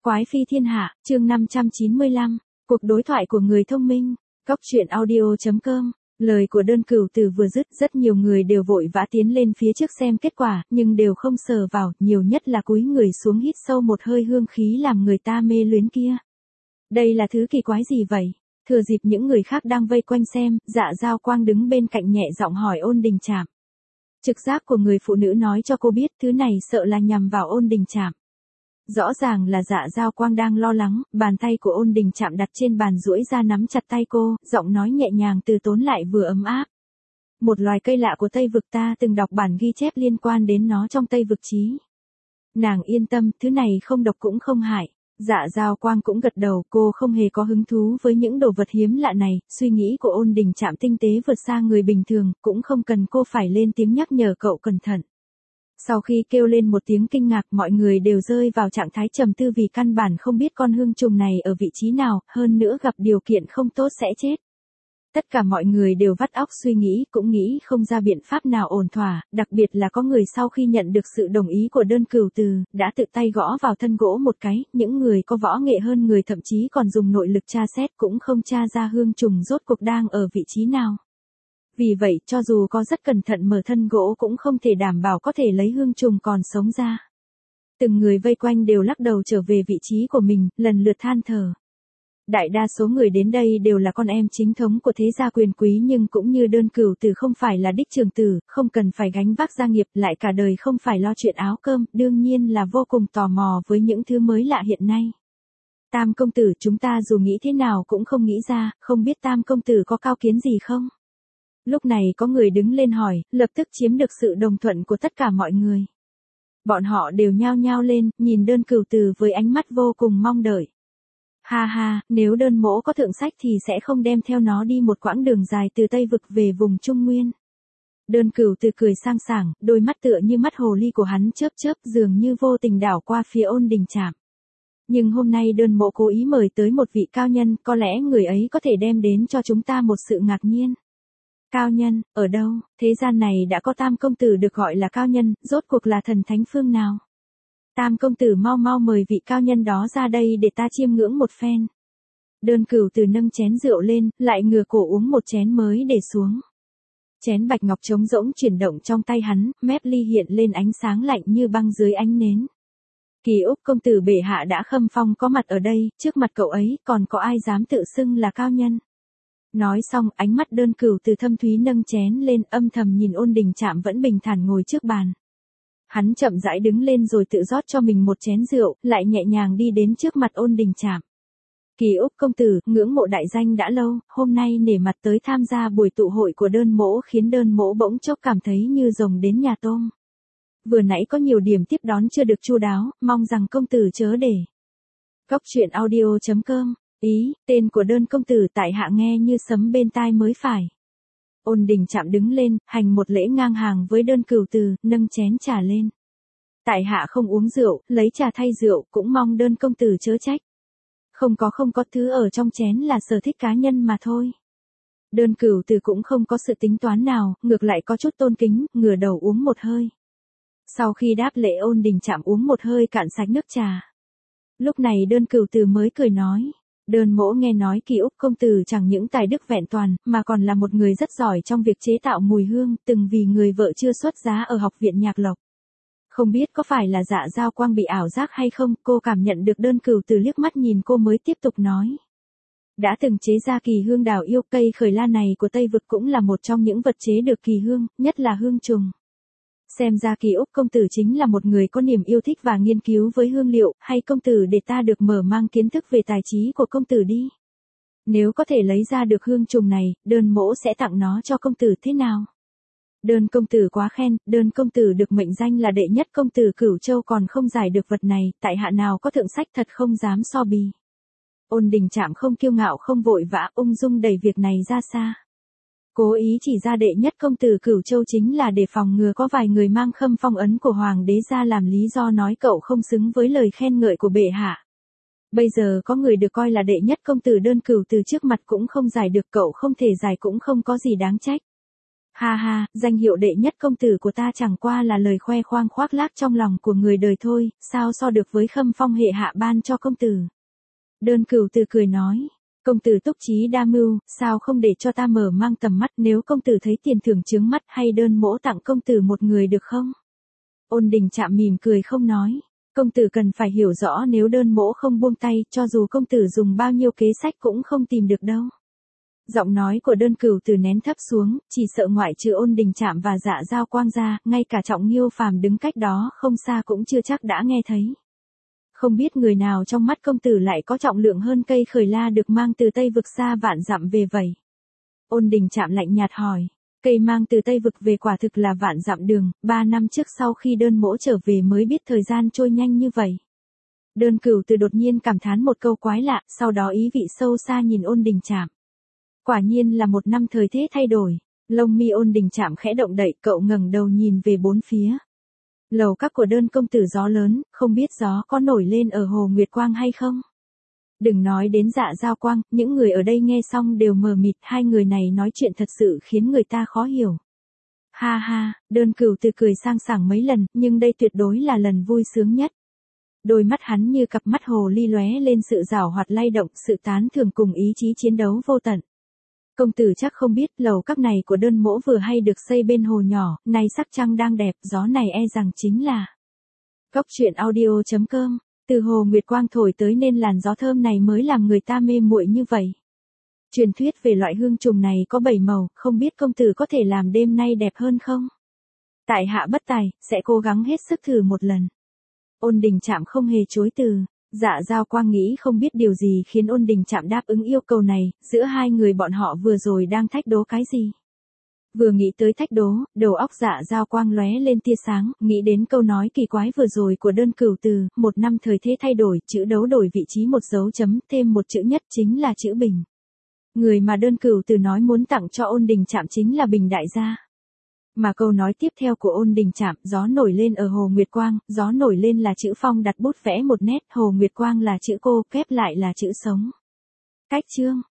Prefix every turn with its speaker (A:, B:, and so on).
A: Quái phi thiên hạ, chương 595, cuộc đối thoại của người thông minh, Cóc truyện audio.com. Lời của đơn cửu từ vừa dứt, rất nhiều người đều vội vã tiến lên phía trước xem kết quả, nhưng đều không sờ vào, nhiều nhất là cúi người xuống hít sâu một hơi hương khí làm người ta mê luyến kia. Đây là thứ kỳ quái gì vậy? Thừa dịp những người khác đang vây quanh xem, Dạ Dao Quang đứng bên cạnh nhẹ giọng hỏi Ôn Đình Trạm. Trực giác của người phụ nữ nói cho cô biết thứ này sợ là nhằm vào Ôn Đình Trạm. Rõ ràng là Dạ Dao Quang đang lo lắng, bàn tay của Ôn Đình Trạm đặt trên bàn duỗi ra nắm chặt tay cô, giọng nói nhẹ nhàng từ tốn lại vừa ấm áp. Một loài cây lạ của Tây Vực ta từng đọc bản ghi chép liên quan đến nó trong Tây Vực chí. Nàng yên tâm, thứ này không độc cũng không hại. Dạ Dao Quang cũng gật đầu, cô không hề có hứng thú với những đồ vật hiếm lạ này, suy nghĩ của Ôn Đình Trạm tinh tế vượt xa người bình thường, cũng không cần cô phải lên tiếng nhắc nhở cậu cẩn thận. Sau khi kêu lên một tiếng kinh ngạc, mọi người đều rơi vào trạng thái trầm tư vì căn bản không biết con hương trùng này ở vị trí nào, hơn nữa gặp điều kiện không tốt sẽ chết. Tất cả mọi người đều vắt óc suy nghĩ, cũng nghĩ không ra biện pháp nào ổn thỏa, đặc biệt là có người sau khi nhận được sự đồng ý của đơn cửu từ, đã tự tay gõ vào thân gỗ một cái, những người có võ nghệ hơn người thậm chí còn dùng nội lực tra xét cũng không tra ra hương trùng rốt cuộc đang ở vị trí nào. Vì vậy, cho dù có rất cẩn thận mở thân gỗ cũng không thể đảm bảo có thể lấy hương trùng còn sống ra. Từng người vây quanh đều lắc đầu trở về vị trí của mình, lần lượt than thở. Đại đa số người đến đây đều là con em chính thống của thế gia quyền quý nhưng cũng như đơn cửu từ không phải là đích trường tử, không cần phải gánh vác gia nghiệp lại cả đời không phải lo chuyện áo cơm, đương nhiên là vô cùng tò mò với những thứ mới lạ hiện nay. Tam công tử, chúng ta dù nghĩ thế nào cũng không nghĩ ra, không biết Tam công tử có cao kiến gì không? Lúc này có người đứng lên hỏi, lập tức chiếm được sự đồng thuận của tất cả mọi người. Bọn họ đều nhao nhao lên, nhìn đơn cửu từ với ánh mắt vô cùng mong đợi. Ha ha, nếu đơn mỗ có thượng sách thì sẽ không đem theo nó đi một quãng đường dài từ Tây Vực về vùng Trung Nguyên. Đơn cửu từ cười sang sảng, đôi mắt tựa như mắt hồ ly của hắn chớp chớp dường như vô tình đảo qua phía Ôn Đình Trạm. Nhưng hôm nay đơn mộ cố ý mời tới một vị cao nhân, có lẽ người ấy có thể đem đến cho chúng ta một sự ngạc nhiên. Cao nhân, ở đâu, thế gian này đã có Tam công tử được gọi là cao nhân, rốt cuộc là thần thánh phương nào? Tam công tử mau mau mời vị cao nhân đó ra đây để ta chiêm ngưỡng một phen. Đơn cửu từ nâng chén rượu lên, lại ngửa cổ uống một chén mới để xuống. Chén bạch ngọc trống rỗng chuyển động trong tay hắn, mép ly hiện lên ánh sáng lạnh như băng dưới ánh nến. Kỳ Úc công tử bệ hạ đã khâm phong có mặt ở đây, trước mặt cậu ấy còn có ai dám tự xưng là cao nhân. Nói xong, ánh mắt đơn cửu từ thâm thúy nâng chén lên, âm thầm nhìn Ôn Đình Trạm vẫn bình thản ngồi trước bàn. Hắn chậm rãi đứng lên rồi tự rót cho mình một chén rượu, lại nhẹ nhàng đi đến trước mặt Ôn Đình Trạm. Kỳ Úc công tử, ngưỡng mộ đại danh đã lâu, hôm nay nể mặt tới tham gia buổi tụ hội của đơn mỗ khiến đơn mỗ bỗng chốc cảm thấy như rồng đến nhà tôm. Vừa nãy có nhiều điểm tiếp đón chưa được chu đáo, mong rằng công tử chớ để. Cóc truyện audio.com. Ý, tên của đơn công tử tại hạ nghe như sấm bên tai mới phải. Ôn Đình Trạm đứng lên, hành một lễ ngang hàng với đơn cửu từ, nâng chén trà lên. Tại hạ không uống rượu, lấy trà thay rượu, cũng mong đơn công tử chớ trách. Không có thứ ở trong chén là sở thích cá nhân mà thôi. Đơn cửu từ cũng không có sự tính toán nào, ngược lại có chút tôn kính, ngửa đầu uống một hơi. Sau khi đáp lễ Ôn Đình Trạm uống một hơi cạn sạch nước trà. Lúc này đơn cửu từ mới cười nói. Đơn mỗ nghe nói Kỳ Úc công tử chẳng những tài đức vẹn toàn, mà còn là một người rất giỏi trong việc chế tạo mùi hương, từng vì người vợ chưa xuất giá ở học viện Nhạc Lộc. Không biết có phải là Dạ Dao Quang bị ảo giác hay không, cô cảm nhận được đơn cửu từ liếc mắt nhìn cô mới tiếp tục nói. Đã từng chế ra kỳ hương đào yêu, cây khởi la này của Tây Vực cũng là một trong những vật chế được kỳ hương, nhất là hương trùng. Xem ra Kỳ Úc công tử chính là một người có niềm yêu thích và nghiên cứu với hương liệu, hay công tử để ta được mở mang kiến thức về tài trí của công tử đi. Nếu có thể lấy ra được hương trùng này, đơn mỗ sẽ tặng nó cho công tử thế nào? Đơn công tử quá khen, đơn công tử được mệnh danh là đệ nhất công tử Cửu Châu còn không giải được vật này, tại hạ nào có thượng sách thật không dám so bì. Ôn Đình Trạm không kiêu ngạo không vội vã, ung dung đẩy việc này ra xa. Cố ý chỉ ra đệ nhất công tử Cửu Châu chính là để phòng ngừa có vài người mang khâm phong ấn của hoàng đế ra làm lý do nói cậu không xứng với lời khen ngợi của bệ hạ. Bây giờ có người được coi là đệ nhất công tử đơn cửu từ trước mặt cũng không giải được, cậu không thể giải cũng không có gì đáng trách. Ha ha, danh hiệu đệ nhất công tử của ta chẳng qua là lời khoe khoang khoác lác trong lòng của người đời thôi, sao so được với khâm phong hệ hạ ban cho công tử. Đơn Cửu Từ cười nói, công tử túc trí đa mưu, sao không để cho ta mở mang tầm mắt, nếu công tử thấy tiền thưởng chướng mắt hay đơn mỗ tặng công tử một người được không? Ôn Đình Trạm mỉm cười không nói, công tử cần phải hiểu rõ nếu đơn mỗ không buông tay, cho dù công tử dùng bao nhiêu kế sách cũng không tìm được đâu. Giọng nói của Đơn Cửu Từ nén thấp xuống, chỉ sợ ngoại trừ Ôn Đình Trạm và Dạ Dao Quang ra, ngay cả Trọng Nghiêu Phàm đứng cách đó không xa cũng chưa chắc đã nghe thấy. Không biết người nào trong mắt công tử lại có trọng lượng hơn cây khởi la được mang từ Tây Vực xa vạn dặm về vậy. Ôn Đình Trạm lạnh nhạt hỏi, cây mang từ Tây Vực về quả thực là vạn dặm đường, 3 năm trước sau khi đơn mỗ trở về mới biết thời gian trôi nhanh như vậy. Đơn Cửu Từ đột nhiên cảm thán một câu quái lạ, sau đó ý vị sâu xa nhìn Ôn Đình Trạm. Quả nhiên là một năm thời thế thay đổi, lông mi Ôn Đình Trạm khẽ động đậy, cậu ngẩng đầu nhìn về bốn phía. Lầu các của Đơn công tử gió lớn, không biết gió có nổi lên ở Hồ Nguyệt Quang hay không? Đừng nói đến Dạ Dao Quang, những người ở đây nghe xong đều mờ mịt, hai người này nói chuyện thật sự khiến người ta khó hiểu. Ha ha, Đơn Cửu Từ cười sang sảng mấy lần, nhưng đây tuyệt đối là lần vui sướng nhất. Đôi mắt hắn như cặp mắt hồ ly lóe lên sự giảo hoạt lay động, sự tán thưởng cùng ý chí chiến đấu vô tận. Công tử chắc không biết, lầu các này của đơn mỗ vừa hay được xây bên hồ nhỏ, nay sắc trăng đang đẹp, gió này e rằng chính là Cốc truyện audio.com, từ Hồ Nguyệt Quang thổi tới nên làn gió thơm này mới làm người ta mê muội như vậy. Truyền thuyết về loại hương trùng này có 7 màu, không biết công tử có thể làm đêm nay đẹp hơn không? Tại hạ bất tài, sẽ cố gắng hết sức thử một lần. Ôn Đình Trạm không hề chối từ. Dạ Dao Quang nghĩ không biết điều gì khiến Ôn Đình Trạm đáp ứng yêu cầu này, giữa hai người bọn họ vừa rồi đang thách đố cái gì? Vừa nghĩ tới thách đố, đầu óc Dạ Dao Quang lóe lên tia sáng, nghĩ đến câu nói kỳ quái vừa rồi của Đơn Cửu Từ, một năm thời thế thay đổi, chữ đấu đổi vị trí một dấu chấm, thêm một chữ nhất chính là chữ Bình. Người mà Đơn Cửu Từ nói muốn tặng cho Ôn Đình Trạm chính là Bình đại gia. Mà câu nói tiếp theo của Ôn Đình Trạm, gió nổi lên ở Hồ Nguyệt Quang, gió nổi lên là chữ phong đặt bút vẽ một nét, Hồ Nguyệt Quang là chữ cô, kép lại là chữ sống. Cách chương.